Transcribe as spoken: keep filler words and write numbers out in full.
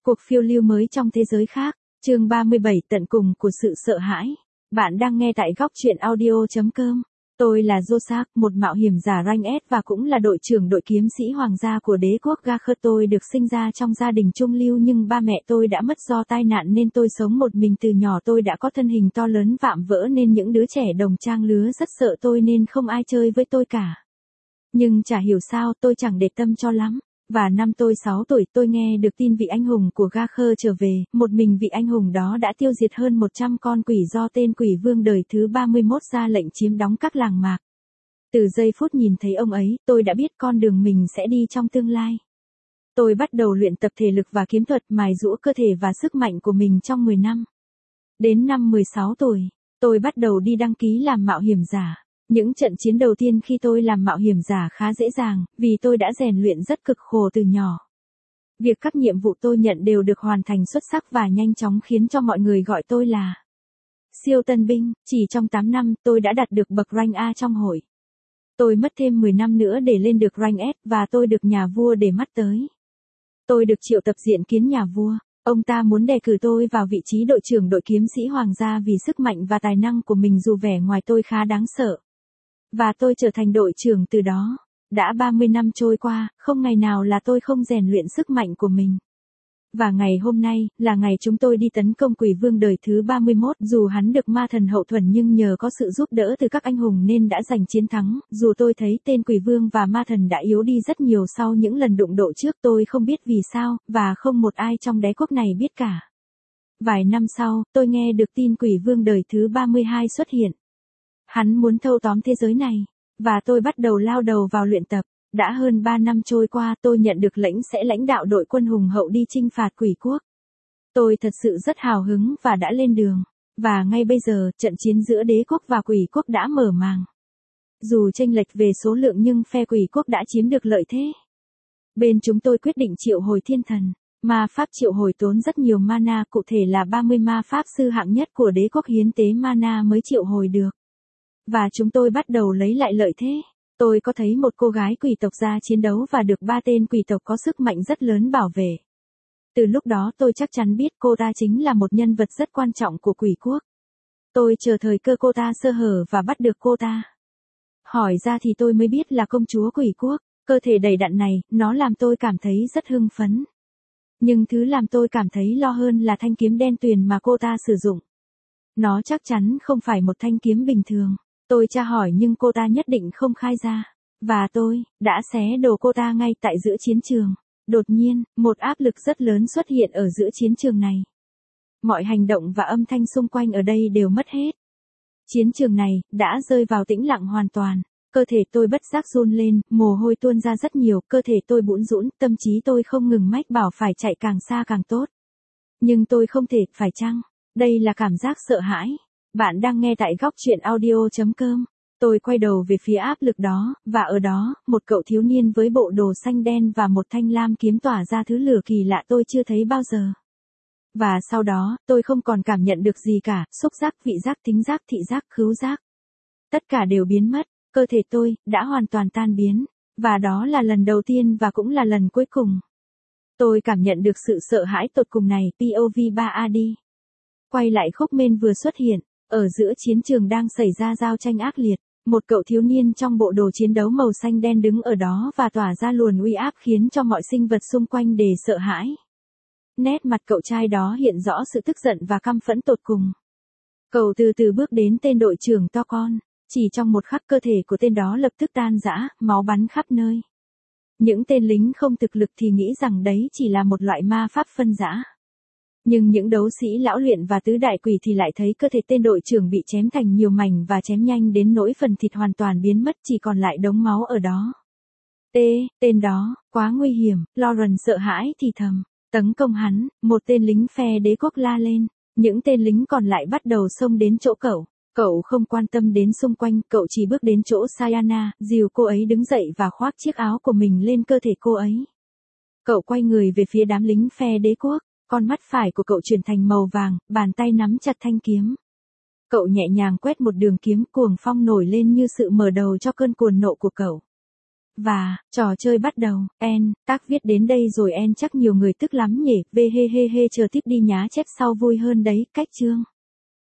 Cuộc phiêu lưu mới trong thế giới khác, chương ba mươi bảy tận cùng của sự sợ hãi. Bạn đang nghe tại góc truyện audio chấm com. Tôi là Josak, một mạo hiểm giả rank S và cũng là đội trưởng đội kiếm sĩ hoàng gia của đế quốc Garcher. Tôi được sinh ra trong gia đình trung lưu nhưng ba mẹ tôi đã mất do tai nạn nên tôi sống một mình từ nhỏ. Tôi đã có thân hình to lớn vạm vỡ nên những đứa trẻ đồng trang lứa rất sợ tôi nên không ai chơi với tôi cả. Nhưng chả hiểu sao tôi chẳng để tâm cho lắm. Và năm tôi sáu tuổi tôi nghe được tin vị anh hùng của Garcher trở về, một mình vị anh hùng đó đã tiêu diệt hơn một trăm con quỷ do tên quỷ vương đời thứ ba mươi mốt ra lệnh chiếm đóng các làng mạc. Từ giây phút nhìn thấy ông ấy, tôi đã biết con đường mình sẽ đi trong tương lai. Tôi bắt đầu luyện tập thể lực và kiếm thuật, mài giũa cơ thể và sức mạnh của mình trong mười năm. Đến năm mười sáu tuổi, tôi bắt đầu đi đăng ký làm mạo hiểm giả. Những trận chiến đầu tiên khi tôi làm mạo hiểm giả khá dễ dàng, vì tôi đã rèn luyện rất cực khổ từ nhỏ. Việc các nhiệm vụ tôi nhận đều được hoàn thành xuất sắc và nhanh chóng khiến cho mọi người gọi tôi là siêu tân binh. Chỉ trong tám năm tôi đã đạt được bậc rank A trong hội. Tôi mất thêm mười năm nữa để lên được rank S và tôi được nhà vua để mắt tới. Tôi được triệu tập diện kiến nhà vua. Ông ta muốn đề cử tôi vào vị trí đội trưởng đội kiếm sĩ hoàng gia vì sức mạnh và tài năng của mình dù vẻ ngoài tôi khá đáng sợ. Và tôi trở thành đội trưởng từ đó. Đã ba mươi năm trôi qua, không ngày nào là tôi không rèn luyện sức mạnh của mình. Và ngày hôm nay, là ngày chúng tôi đi tấn công quỷ vương đời thứ ba mươi mốt. Dù hắn được ma thần hậu thuẫn nhưng nhờ có sự giúp đỡ từ các anh hùng nên đã giành chiến thắng. Dù tôi thấy tên quỷ vương và ma thần đã yếu đi rất nhiều sau những lần đụng độ trước, tôi không biết vì sao, và không một ai trong đế quốc này biết cả. Vài năm sau, tôi nghe được tin quỷ vương đời thứ ba mươi hai xuất hiện. Hắn muốn thâu tóm thế giới này, và tôi bắt đầu lao đầu vào luyện tập. Đã hơn ba năm trôi qua tôi nhận được lệnh sẽ lãnh đạo đội quân hùng hậu đi chinh phạt quỷ quốc. Tôi thật sự rất hào hứng và đã lên đường. Và ngay bây giờ, trận chiến giữa đế quốc và quỷ quốc đã mở màn. Dù chênh lệch về số lượng nhưng phe quỷ quốc đã chiếm được lợi thế. Bên chúng tôi quyết định triệu hồi thiên thần. Ma pháp triệu hồi tốn rất nhiều mana, cụ thể là ba mươi ma pháp sư hạng nhất của đế quốc hiến tế mana mới triệu hồi được. Và chúng tôi bắt đầu lấy lại lợi thế. Tôi có thấy một cô gái quỷ tộc ra chiến đấu và được ba tên quỷ tộc có sức mạnh rất lớn bảo vệ. Từ lúc đó tôi chắc chắn biết cô ta chính là một nhân vật rất quan trọng của quỷ quốc. Tôi chờ thời cơ cô ta sơ hở và bắt được cô ta. Hỏi ra thì tôi mới biết là công chúa quỷ quốc. Cơ thể đầy đặn này, nó làm tôi cảm thấy rất hưng phấn. Nhưng thứ làm tôi cảm thấy lo hơn là thanh kiếm đen tuyền mà cô ta sử dụng. Nó chắc chắn không phải một thanh kiếm bình thường. Tôi tra hỏi nhưng cô ta nhất định không khai ra. Và tôi, đã xé đồ cô ta ngay tại giữa chiến trường. Đột nhiên, một áp lực rất lớn xuất hiện ở giữa chiến trường này. Mọi hành động và âm thanh xung quanh ở đây đều mất hết. Chiến trường này, đã rơi vào tĩnh lặng hoàn toàn. Cơ thể tôi bất giác run lên, mồ hôi tuôn ra rất nhiều, cơ thể tôi bủn rũn, tâm trí tôi không ngừng mách bảo phải chạy càng xa càng tốt. Nhưng tôi không thể, phải chăng? Đây là cảm giác sợ hãi. Bạn đang nghe tại góc truyện audio chấm com. Tôi quay đầu về phía áp lực đó, và ở đó, một cậu thiếu niên với bộ đồ xanh đen và một thanh lam kiếm tỏa ra thứ lửa kỳ lạ tôi chưa thấy bao giờ. Và sau đó, tôi không còn cảm nhận được gì cả, xúc giác, vị giác, thính giác, thị giác, khứu giác. Tất cả đều biến mất, cơ thể tôi, đã hoàn toàn tan biến. Và đó là lần đầu tiên và cũng là lần cuối cùng. Tôi cảm nhận được sự sợ hãi tột cùng này, pê ô vê ba a đê. Quay lại khúc main vừa xuất hiện. Ở giữa chiến trường đang xảy ra giao tranh ác liệt, một cậu thiếu niên trong bộ đồ chiến đấu màu xanh đen đứng ở đó và tỏa ra luồng uy áp khiến cho mọi sinh vật xung quanh đều sợ hãi. Nét mặt cậu trai đó hiện rõ sự tức giận và căm phẫn tột cùng. Cậu từ từ bước đến tên đội trưởng to con, chỉ trong một khắc cơ thể của tên đó lập tức tan rã, máu bắn khắp nơi. Những tên lính không thực lực thì nghĩ rằng đấy chỉ là một loại ma pháp phân rã. Nhưng những đấu sĩ lão luyện và tứ đại quỷ thì lại thấy cơ thể tên đội trưởng bị chém thành nhiều mảnh và chém nhanh đến nỗi phần thịt hoàn toàn biến mất, chỉ còn lại đống máu ở đó. T, tên đó, quá nguy hiểm, Lauren sợ hãi thì thầm, tấn công hắn, một tên lính phe đế quốc la lên, những tên lính còn lại bắt đầu xông đến chỗ cậu. Cậu không quan tâm đến xung quanh, cậu chỉ bước đến chỗ Sayana, dìu cô ấy đứng dậy và khoác chiếc áo của mình lên cơ thể cô ấy. Cậu quay người về phía đám lính phe đế quốc. Con mắt phải của cậu chuyển thành màu vàng, bàn tay nắm chặt thanh kiếm. Cậu nhẹ nhàng quét một đường kiếm, cuồng phong nổi lên như sự mở đầu cho cơn cuồng nộ của cậu. Và, trò chơi bắt đầu, en, tác viết đến đây rồi en chắc nhiều người tức lắm nhỉ, vê hê hê hê chờ tiếp đi nhá chép sau vui hơn đấy, cách chương.